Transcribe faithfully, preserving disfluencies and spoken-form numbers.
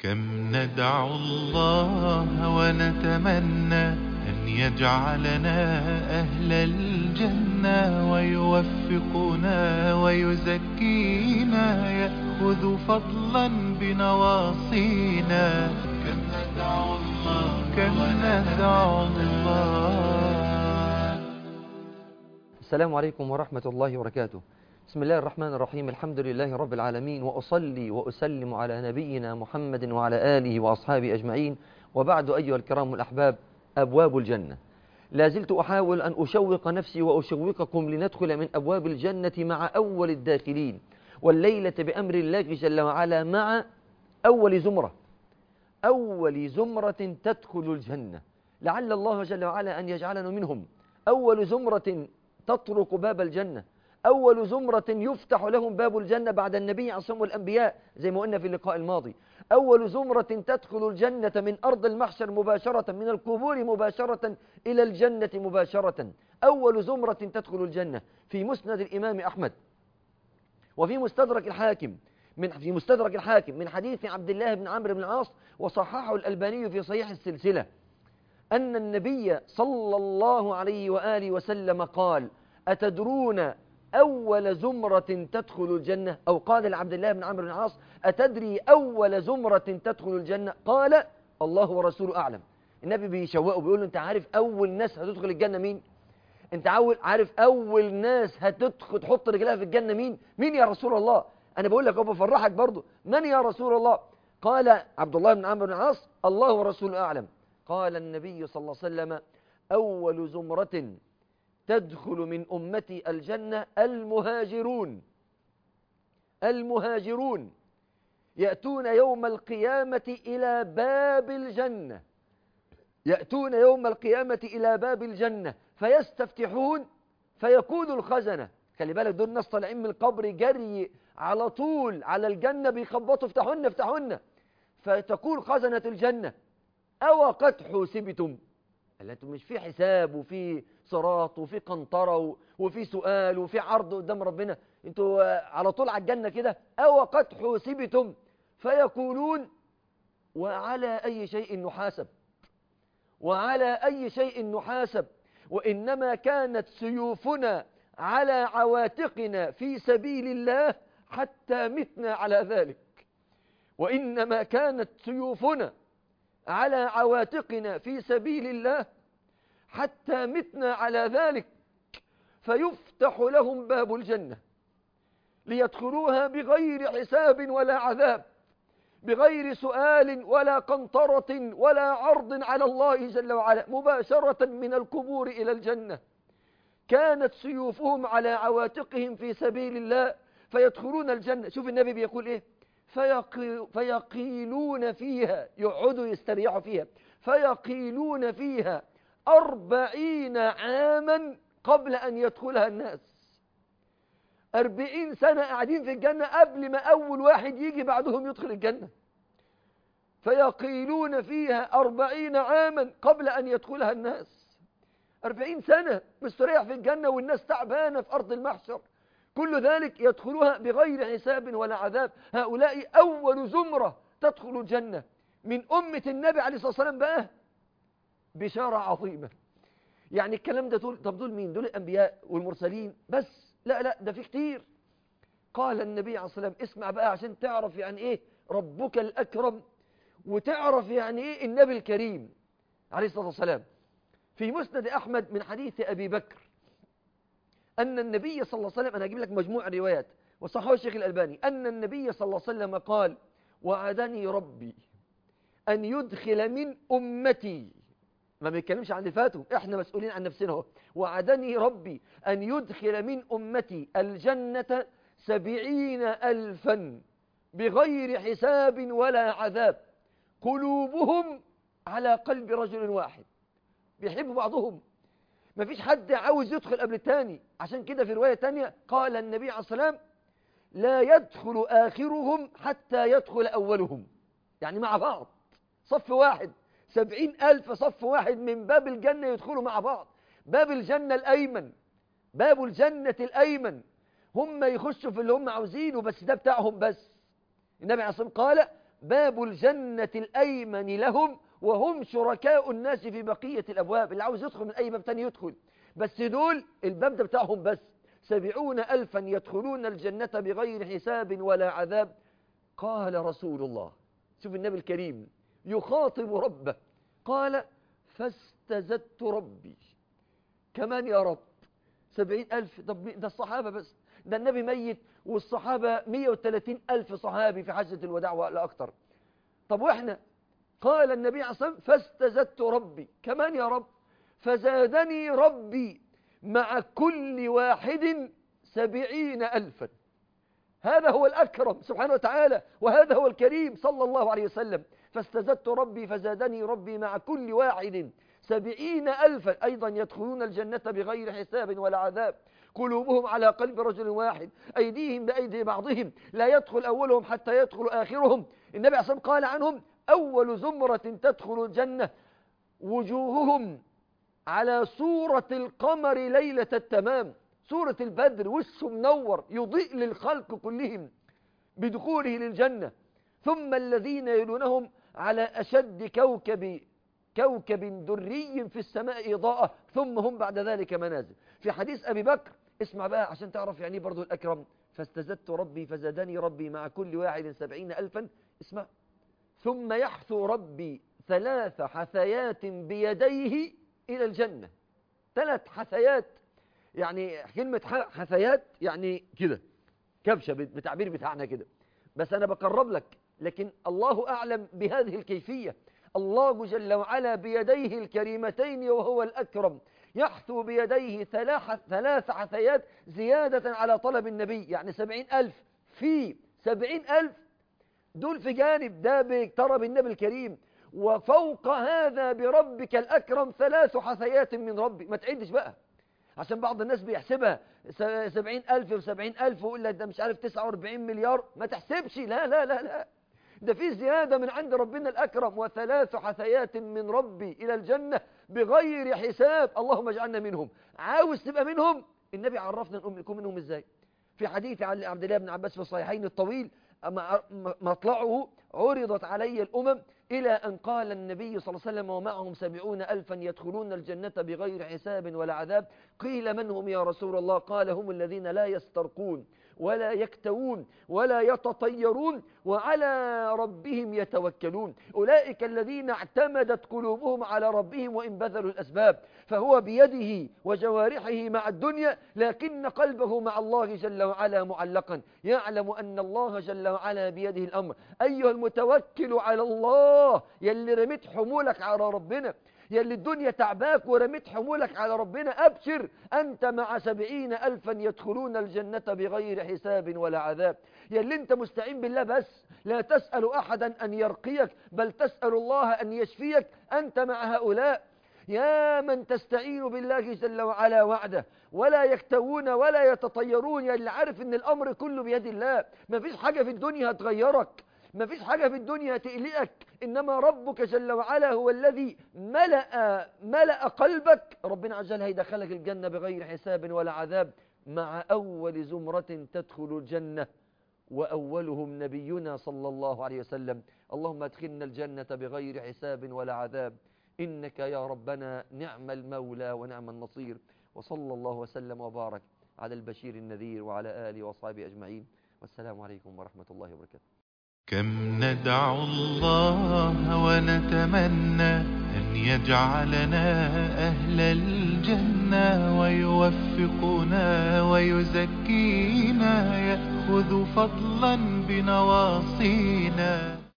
كم ندعو الله ونتمنى أن يجعلنا أهل الجنة ويوفقنا ويزكينا يأخذ فضلا بنواصينا. كم ندعو الله كم ندعو الله. السلام عليكم ورحمة الله وبركاته. بسم الله الرحمن الرحيم. الحمد لله رب العالمين، وأصلي وأسلم على نبينا محمد وعلى آله وأصحابه أجمعين، وبعد أيها الكرام الأحباب، أبواب الجنة. لا زلت أحاول أن أشوق نفسي وأشوقكم لندخل من أبواب الجنة مع أول الداخلين، والليلة بأمر الله جل وعلا مع أول زمرة أول زمرة تدخل الجنة، لعل الله جل وعلا أن يجعلنا منهم. أول زمرة تطرق باب الجنة، أول زمرة يفتح لهم باب الجنة بعد النبي عصام والأنبياء زي ما قلنا في اللقاء الماضي. أول زمرة تدخل الجنة من أرض المحشر مباشرة، من القبور مباشرة إلى الجنة مباشرة. أول زمرة تدخل الجنة في مسند الإمام أحمد وفي مستدرك الحاكم من في مستدرك الحاكم من حديث عبد الله بن عمرو بن العاص، وصححه الألباني في صحيح السلسلة، أن النبي صلى الله عليه وآله وسلم قال: أتدرون أول زمرة تدخل الجنة؟ أو قال لعبد الله بن عمرو بن العاص: أتدري أول زمرة تدخل الجنة؟ قال: الله ورسوله أعلم. النبي بيشوقه بيقول له: أنت عارف أول ناس هتدخل الجنة مين؟ أنت عارف أول ناس هتدخل تحط رجلها في الجنة مين؟ مين يا رسول الله؟ أنا بقول لك وبفرحك برضو، من يا رسول الله؟ قال عبد الله بن عمرو بن العاص: الله ورسوله أعلم. قال النبي صلى الله عليه وسلم: أول زمرة تدخل من أمتي الجنة المهاجرون. المهاجرون يأتون يوم القيامة إلى باب الجنة يأتون يوم القيامة إلى باب الجنة فيستفتحون فيقول الخزنة، خلي بالك دول ناس طالعين من القبر جري على طول على الجنة بيخبطوا: افتحونا افتحونا. فتقول خزنة الجنة: أو قد حوسبتم؟ قال: انتم مش في حساب وفي صراط وفي قنطرة وفي سؤال وفي عرض قدام ربنا؟ انتوا على طول على الجنة كده؟ أو قد حوسبتم؟ فيقولون: وعلى أي شيء نحاسب؟ وعلى أي شيء نحاسب؟ وإنما كانت سيوفنا على عواتقنا في سبيل الله حتى متنا على ذلك. وإنما كانت سيوفنا على عواتقنا في سبيل الله حتى متنا على ذلك. فيفتح لهم باب الجنة ليدخلوها بغير حساب ولا عذاب، بغير سؤال ولا قنطرة ولا عرض على الله جل وعلا، مباشرة من القبور إلى الجنة. كانت سيوفهم على عواتقهم في سبيل الله فيدخلون الجنة. شوف النبي بيقول إيه: فيقي فيقيلون فيها، يقعدوا يستريحوا فيها، فيقيلون فيها أربعين عاما قبل أن يدخلها الناس. أربعين سنة قاعدين في الجنة قبل ما أول واحد يجي بعدهم يدخل الجنة. فيقيلون فيها أربعين عاما قبل أن يدخلها الناس. أربعين سنة مستريح في الجنة والناس تعبانة في أرض المحشر، كل ذلك يدخلها بغير حساب ولا عذاب. هؤلاء أول زمرة تدخل الجنة من أمة النبي عليه الصلاة والسلام. بقى بشارة عظيمة. يعني الكلام ده طول، طب دول مين؟ دول الأنبياء والمرسلين بس؟ لا لا، ده في كتير. قال النبي عليه الصلاة والسلام، اسمع بقى عشان تعرف يعني إيه ربك الأكرم، وتعرف يعني إيه النبي الكريم عليه الصلاة والسلام. في مسند أحمد من حديث أبي بكر أن النبي صلى الله عليه وسلم، أنا أجيب لك مجموع الروايات وصححه الشيخ الألباني، أن النبي صلى الله عليه وسلم قال: وعدني ربي أن يدخل من أمتي، ما بيتكلمش عن اللي فاتوا، احنا مسؤولين عن نفسنا اهو. وعدني ربي أن يدخل من أمتي الجنة سبعين ألفا بغير حساب ولا عذاب، قلوبهم على قلب رجل واحد، بيحبوا بعضهم، ما فيش حد عاوز يدخل قبل الثاني. عشان كده في رواية تانية قال النبي عليه الصلاة والسلام: لا يدخل آخرهم حتى يدخل أولهم. يعني مع بعض صف واحد، سبعين ألف صف واحد من باب الجنة يدخلوا مع بعض. باب الجنة الأيمن، باب الجنة الأيمن، هم يخشوا في اللي هم عاوزينه، بس ده بتاعهم بس. النبي عليه الصلاة والسلام قال: باب الجنة الأيمن لهم وهم شركاء الناس في بقية الأبواب. اللي عاوز يدخل من أي باب تاني يدخل، بس دول الباب ده بتاعهم بس. سبعون ألفا يدخلون الجنة بغير حساب ولا عذاب. قال رسول الله، شوف النبي الكريم يخاطب ربه، قال فاستزدت ربي كمان يا رب. سبعين ألف، ده الصحابة بس، ده النبي ميت والصحابة مئة وثلاثين ألف صحابي في حجة الوداع ولا أكتر. طب وإحنا؟ قال النبي عليه الصلاة والسلام فاستزدت ربي كمان يا رب، فزادني ربي مع كل واحد سبعين ألفا. هذا هو الأكرم سبحانه وتعالى، وهذا هو الكريم صلى الله عليه وسلم. فاستزدت ربي فزادني ربي مع كل واحد سبعين ألفا أيضا يدخلون الجنة بغير حساب ولا عذاب. قلوبهم على قلب رجل واحد، أيديهم بأيدي بعضهم، لا يدخل أولهم حتى يدخل آخرهم. النبي عليه الصلاة والسلام قال عنهم أول زمرة تدخل الجنة وجوههم على صورة القمر ليلة التمام، صورة البدر، وشه منور يضيء للخلق كلهم بدخوله للجنة. ثم الذين يلونهم على أشد كوكب كوكب دري في السماء إضاءة، ثم هم بعد ذلك منازل. في حديث أبي بكر، اسمع بقى عشان تعرف يعني برضو الأكرم، فاستزدت ربي فزادني ربي مع كل واحد سبعين ألفا. اسمع، ثم يحثو ربي ثلاث حثيات بيديه إلى الجنة. ثلاث حثيات، يعني كلمة حثيات يعني كده كبشة بتعبير بتاعنا كده، بس أنا بقرب لك، لكن الله أعلم بهذه الكيفية. الله جل وعلا بيديه الكريمتين وهو الأكرم يحثو بيديه ثلاث حثيات زيادة على طلب النبي، يعني سبعين ألف في سبعين ألف، دول في جانب ده بيقترب النبي الكريم، وفوق هذا بربك الأكرم ثلاث حثيات من ربي. ما تعدش بقى، عشان بعض الناس بيحسبها سبعين ألف وسبعين ألف ويقول لك ده مش عارف تسعة وأربعين مليار. ما تحسبش، لا لا لا لا، ده في زيادة من عند ربنا الأكرم. وثلاث حثيات من ربي إلى الجنة بغير حساب، اللهم اجعلنا منهم. عاوز تبقى منهم؟ النبي عرفنا نكون منهم ازاي. في حديث عن عبد الله بن عباس في الصحيحين الطويل، مطلعه عرضت علي الأمم إلى أن قال النبي صلى الله عليه وسلم ومعهم سبعون ألفا يدخلون الجنة بغير حساب ولا عذاب. قيل من هم يا رسول الله؟ قال هم الذين لا يسترقون ولا يكتوون ولا يتطيرون وعلى ربهم يتوكلون. أولئك الذين اعتمدت قلوبهم على ربهم وإن بذلوا الأسباب. فهو بيده وجوارحه مع الدنيا، لكن قلبه مع الله جل وعلا معلقا، يعلم أن الله جل وعلا بيده الأمر. أيها المتوكل على الله، يلي رميت حمولك على ربنا، يلي الدنيا تعباك ورميت حمولك على ربنا، أبشر، أنت مع سبعين ألفا يدخلون الجنة بغير حساب ولا عذاب. يلي أنت مستعين بالله بس، لا تسأل أحدا أن يرقيك، بل تسأل الله أن يشفيك، أنت مع هؤلاء. يا من تستعين بالله جل وعلا وعده، ولا يكتوون ولا يتطيرون، يلي عارف أن الأمر كله بيد الله. ما فيش حاجة في الدنيا هتغيرك، ما فيش حاجة في الدنيا تقلقك، إنما ربك جل وعلا هو الذي ملأ ملأ قلبك. ربنا عز وجل هيدخلك الجنة بغير حساب ولا عذاب مع أول زمرة تدخل الجنة، وأولهم نبينا صلى الله عليه وسلم. اللهم ادخلنا الجنة بغير حساب ولا عذاب، إنك يا ربنا نعم المولى ونعم النصير. وصلى الله وسلم وبارك على البشير النذير وعلى آله وأصحابه أجمعين، والسلام عليكم ورحمة الله وبركاته. كم ندعو الله ونتمنى أن يجعلنا أهل الجنة، ويوفقنا ويزكينا، يأخذ فضلا بنواصينا.